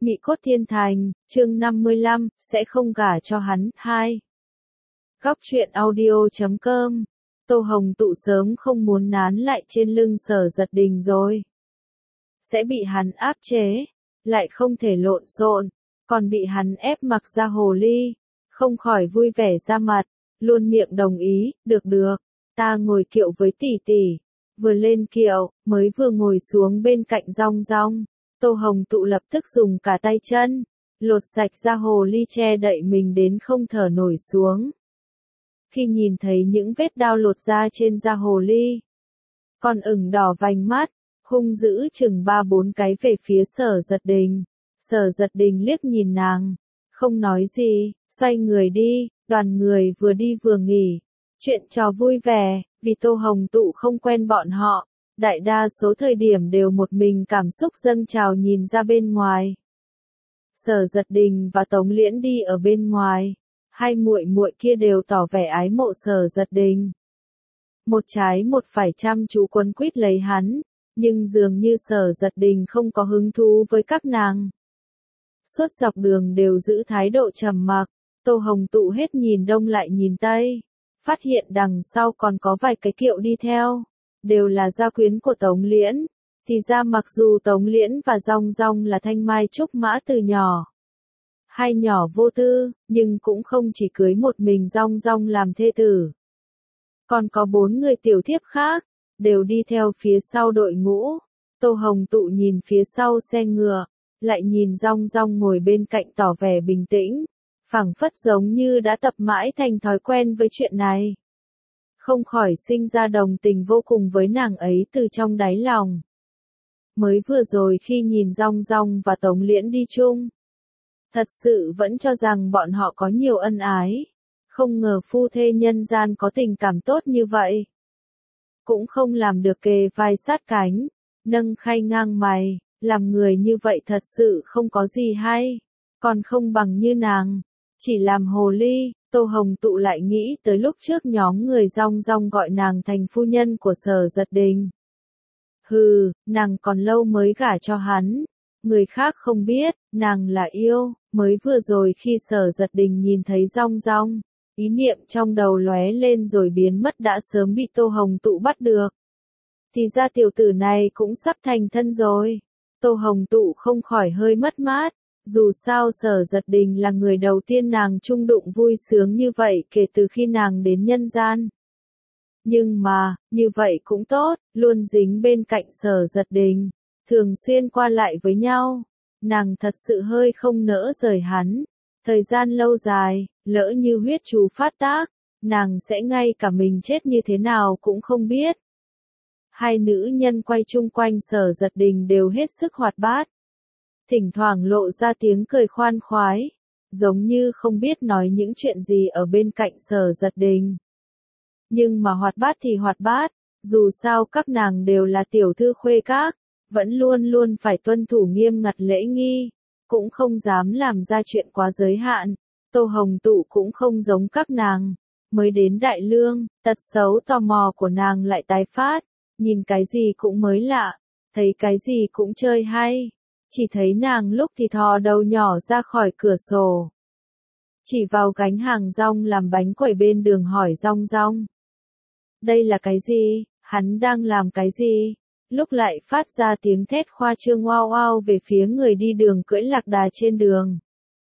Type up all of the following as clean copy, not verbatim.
Mị cốt thiên thành, chương 55, sẽ không gả cho hắn. 2. Góc truyện audio.com. Tô Hồng Tụ sớm không muốn nán lại trên lưng Sở Giật Đình rồi. Sẽ bị hắn áp chế, lại không thể lộn xộn, còn bị hắn ép mặc ra hồ ly, không khỏi vui vẻ ra mặt, luôn miệng đồng ý, được, ta ngồi kiệu với tỷ tỷ. Vừa lên kiệu, mới vừa ngồi xuống bên cạnh Rong Rong, Tô Hồng Tụ lập tức dùng cả tay chân, lột sạch ra hồ ly che đậy mình đến không thở nổi xuống. Khi nhìn thấy những vết đao lột ra trên da hồ ly, còn ửng đỏ vành mắt, hung dữ chừng 3-4 cái về phía Sở Giật Đình. Sở Giật Đình liếc nhìn nàng, không nói gì, xoay người đi, đoàn người vừa đi vừa nghỉ. Chuyện trò vui vẻ, vì Tô Hồng Tụ không quen bọn họ, đại đa số thời điểm đều một mình cảm xúc dâng trào nhìn ra bên ngoài. Sở Giật Đình và Tống Liễn đi ở bên ngoài, hai muội muội kia đều tỏ vẻ ái mộ Sở Giật Đình. Một trái một phải chăm chú quấn quýt lấy hắn, nhưng dường như Sở Giật Đình không có hứng thú với các nàng. Suốt dọc đường đều giữ thái độ trầm mặc, Tô Hồng Tụ hết nhìn đông lại nhìn tây, phát hiện đằng sau còn có vài cái kiệu đi theo, đều là gia quyến của Tống Liễn. Thì ra mặc dù Tống Liễn và Rong Rong là thanh mai trúc mã từ nhỏ, hai nhỏ vô tư, nhưng cũng không chỉ cưới một mình Rong Rong làm thê tử. Còn có 4 người tiểu thiếp khác, đều đi theo phía sau đội ngũ. Tô Hồng Tụ nhìn phía sau xe ngựa, lại nhìn Rong Rong ngồi bên cạnh tỏ vẻ bình tĩnh, phảng phất giống như đã tập mãi thành thói quen với chuyện này. Không khỏi sinh ra đồng tình vô cùng với nàng ấy từ trong đáy lòng. Mới vừa rồi khi nhìn Rong Rong và Tống Liễn đi chung, thật sự vẫn cho rằng bọn họ có nhiều ân ái, không ngờ phu thê nhân gian có tình cảm tốt như vậy. Cũng không làm được kề vai sát cánh, nâng khay ngang mày, làm người như vậy thật sự không có gì hay, còn không bằng như nàng, chỉ làm hồ ly. Tô Hồng Tụ lại nghĩ tới lúc trước nhóm người Rong Rong gọi nàng thành phu nhân của Sở Giật Đình. Hừ, nàng còn lâu mới gả cho hắn, người khác không biết, nàng là yêu. Mới vừa rồi khi Sở Giật Đình nhìn thấy Rong Rong, ý niệm trong đầu lóe lên rồi biến mất đã sớm bị Tô Hồng Tụ bắt được. Thì ra tiểu tử này cũng sắp thành thân rồi. Tô Hồng Tụ không khỏi hơi mất mát, dù sao Sở Giật Đình là người đầu tiên nàng chung đụng vui sướng như vậy kể từ khi nàng đến nhân gian. Nhưng mà, như vậy cũng tốt, luôn dính bên cạnh Sở Giật Đình, thường xuyên qua lại với nhau. Nàng thật sự hơi không nỡ rời hắn. Thời gian lâu dài, lỡ như huyết chú phát tác, nàng sẽ ngay cả mình chết như thế nào cũng không biết. Hai nữ nhân quay chung quanh Sở Giật Đình đều hết sức hoạt bát. Thỉnh thoảng lộ ra tiếng cười khoan khoái, giống như không biết nói những chuyện gì ở bên cạnh Sở Giật Đình. Nhưng mà hoạt bát thì hoạt bát, dù sao các nàng đều là tiểu thư khuê các, vẫn luôn luôn phải tuân thủ nghiêm ngặt lễ nghi, cũng không dám làm ra chuyện quá giới hạn. Tô Hồng Tụ cũng không giống các nàng, mới đến Đại Lương, tật xấu tò mò của nàng lại tái phát, nhìn cái gì cũng mới lạ, thấy cái gì cũng chơi hay. Chỉ thấy nàng lúc thì thò đầu nhỏ ra khỏi cửa sổ, chỉ vào gánh hàng rong làm bánh quẩy bên đường hỏi Rong Rong. Đây là cái gì? Hắn đang làm cái gì? Lúc lại phát ra tiếng thét khoa trương oao oao về phía người đi đường cưỡi lạc đà trên đường.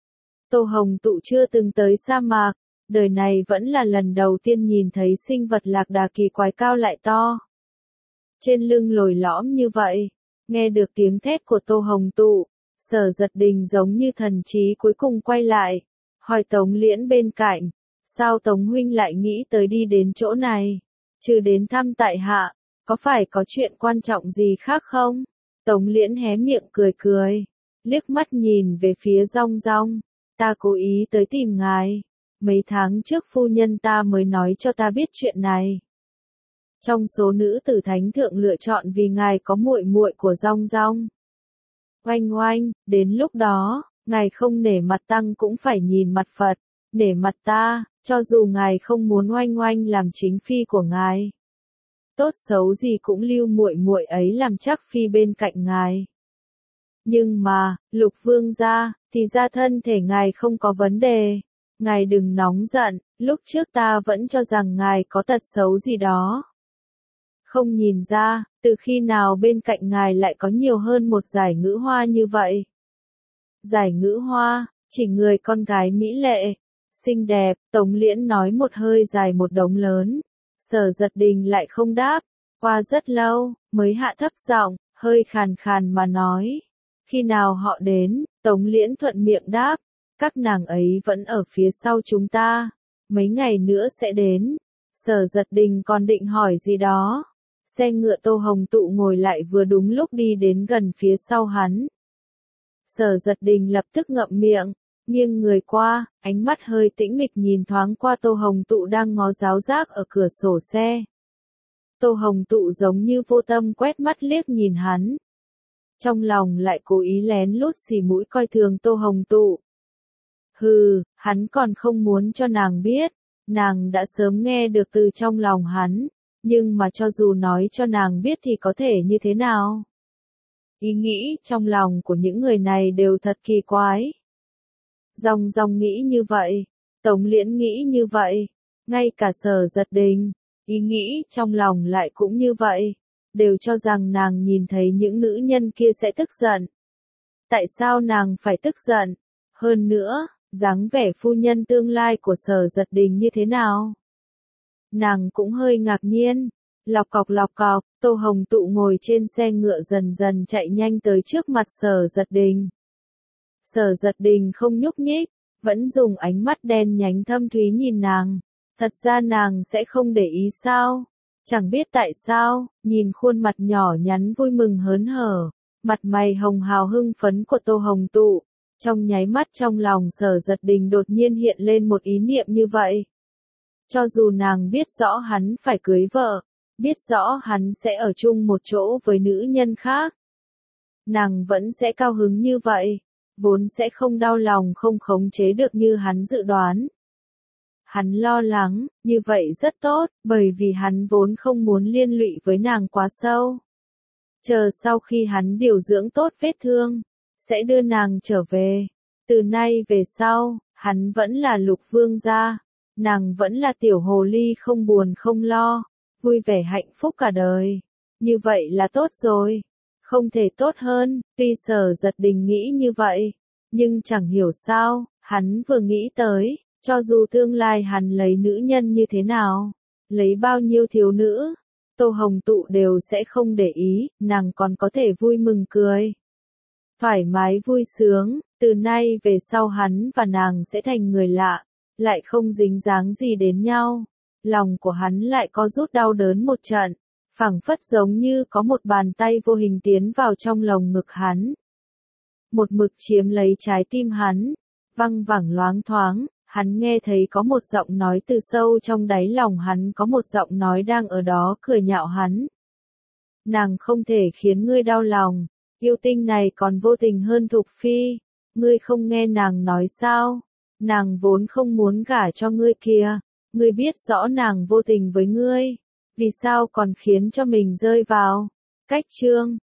Tô Hồng Tụ chưa từng tới sa mạc, đời này vẫn là lần đầu tiên nhìn thấy sinh vật lạc đà kỳ quái cao lại to. Trên lưng lồi lõm như vậy. Nghe được tiếng thét của Tô Hồng Tụ, Sở Giật Đình giống như thần trí cuối cùng quay lại, hỏi Tống Liễn bên cạnh, sao Tống huynh lại nghĩ tới đi đến chỗ này, trừ đến thăm tại hạ, có phải có chuyện quan trọng gì khác không? Tống Liễn hé miệng cười cười, liếc mắt nhìn về phía Rong Rong, ta cố ý tới tìm ngài, mấy tháng trước phu nhân ta mới nói cho ta biết chuyện này. Trong số nữ tử thánh thượng lựa chọn vì ngài có muội muội của Rong Rong. Oanh oanh, đến lúc đó, ngài không nể mặt tăng cũng phải nhìn mặt Phật, nể mặt ta, cho dù ngài không muốn oanh oanh làm chính phi của ngài. Tốt xấu gì cũng lưu muội muội ấy làm chắc phi bên cạnh ngài. Nhưng mà, Lục Vương gia, thì ra thân thể ngài không có vấn đề. Ngài đừng nóng giận, lúc trước ta vẫn cho rằng ngài có tật xấu gì đó. Không nhìn ra, từ khi nào bên cạnh ngài lại có nhiều hơn một giải ngữ hoa như vậy. Giải ngữ hoa, chỉ người con gái mỹ lệ, xinh đẹp, Tống Liễn nói một hơi dài một đống lớn. Sở Giật Đình lại không đáp, qua rất lâu, mới hạ thấp giọng, hơi khàn khàn mà nói. Khi nào họ đến, Tống Liễn thuận miệng đáp, các nàng ấy vẫn ở phía sau chúng ta, mấy ngày nữa sẽ đến. Sở Giật Đình còn định hỏi gì đó. Xe ngựa Tô Hồng Tụ ngồi lại vừa đúng lúc đi đến gần phía sau hắn. Sở Giật Đình lập tức ngậm miệng, nghiêng người qua, ánh mắt hơi tĩnh mịch nhìn thoáng qua Tô Hồng Tụ đang ngó giáo giác ở cửa sổ xe. Tô Hồng Tụ giống như vô tâm quét mắt liếc nhìn hắn. Trong lòng lại cố ý lén lút xì mũi coi thường Tô Hồng Tụ. Hừ, hắn còn không muốn cho nàng biết, nàng đã sớm nghe được từ trong lòng hắn, nhưng mà cho dù nói cho nàng biết thì có thể như thế nào? Ý nghĩ trong lòng của những người này đều thật kỳ quái. Dòng dòng nghĩ như vậy, Tống Liễn nghĩ như vậy, ngay cả Sở Giật Đình, ý nghĩ trong lòng lại cũng như vậy, đều cho rằng nàng nhìn thấy những nữ nhân kia sẽ tức giận. Tại sao nàng phải tức giận? Hơn nữa, dáng vẻ phu nhân tương lai của Sở Giật Đình như thế nào? Nàng cũng hơi ngạc nhiên. Lọc cọc, Tô Hồng Tụ ngồi trên xe ngựa dần dần chạy nhanh tới trước mặt Sở Giật Đình. Sở Giật Đình không nhúc nhích, vẫn dùng ánh mắt đen nhánh thâm thúy nhìn nàng. Thật ra nàng sẽ không để ý sao? Chẳng biết tại sao, nhìn khuôn mặt nhỏ nhắn vui mừng hớn hở, mặt mày hồng hào hưng phấn của Tô Hồng Tụ. Trong nháy mắt trong lòng Sở Giật Đình đột nhiên hiện lên một ý niệm như vậy. Cho dù nàng biết rõ hắn phải cưới vợ, biết rõ hắn sẽ ở chung một chỗ với nữ nhân khác, nàng vẫn sẽ cao hứng như vậy, vốn sẽ không đau lòng không khống chế được như hắn dự đoán. Hắn lo lắng, như vậy rất tốt, bởi vì hắn vốn không muốn liên lụy với nàng quá sâu. Chờ sau khi hắn điều dưỡng tốt vết thương, sẽ đưa nàng trở về. Từ nay về sau, hắn vẫn là Lục Vương gia, nàng vẫn là tiểu hồ ly không buồn không lo, vui vẻ hạnh phúc cả đời. Như vậy là tốt rồi. Không thể tốt hơn, tuy Sở Giật Đình nghĩ như vậy, nhưng chẳng hiểu sao, hắn vừa nghĩ tới, cho dù tương lai hắn lấy nữ nhân như thế nào, lấy bao nhiêu thiếu nữ, Tô Hồng Tụ đều sẽ không để ý, nàng còn có thể vui mừng cười. Thoải mái vui sướng, từ nay về sau hắn và nàng sẽ thành người lạ, lại không dính dáng gì đến nhau. Lòng của hắn lại có rút đau đớn một trận, phảng phất giống như có một bàn tay vô hình tiến vào trong lồng ngực hắn. Một mực chiếm lấy trái tim hắn, văng vẳng loáng thoáng, hắn nghe thấy có một giọng nói từ sâu trong đáy lòng hắn, có một giọng nói đang ở đó cười nhạo hắn. Nàng không thể khiến ngươi đau lòng, yêu tinh này còn vô tình hơn Thục Phi, ngươi không nghe nàng nói sao, nàng vốn không muốn gả cho ngươi kìa, ngươi biết rõ nàng vô tình với ngươi, vì sao còn khiến cho mình rơi vào cách chương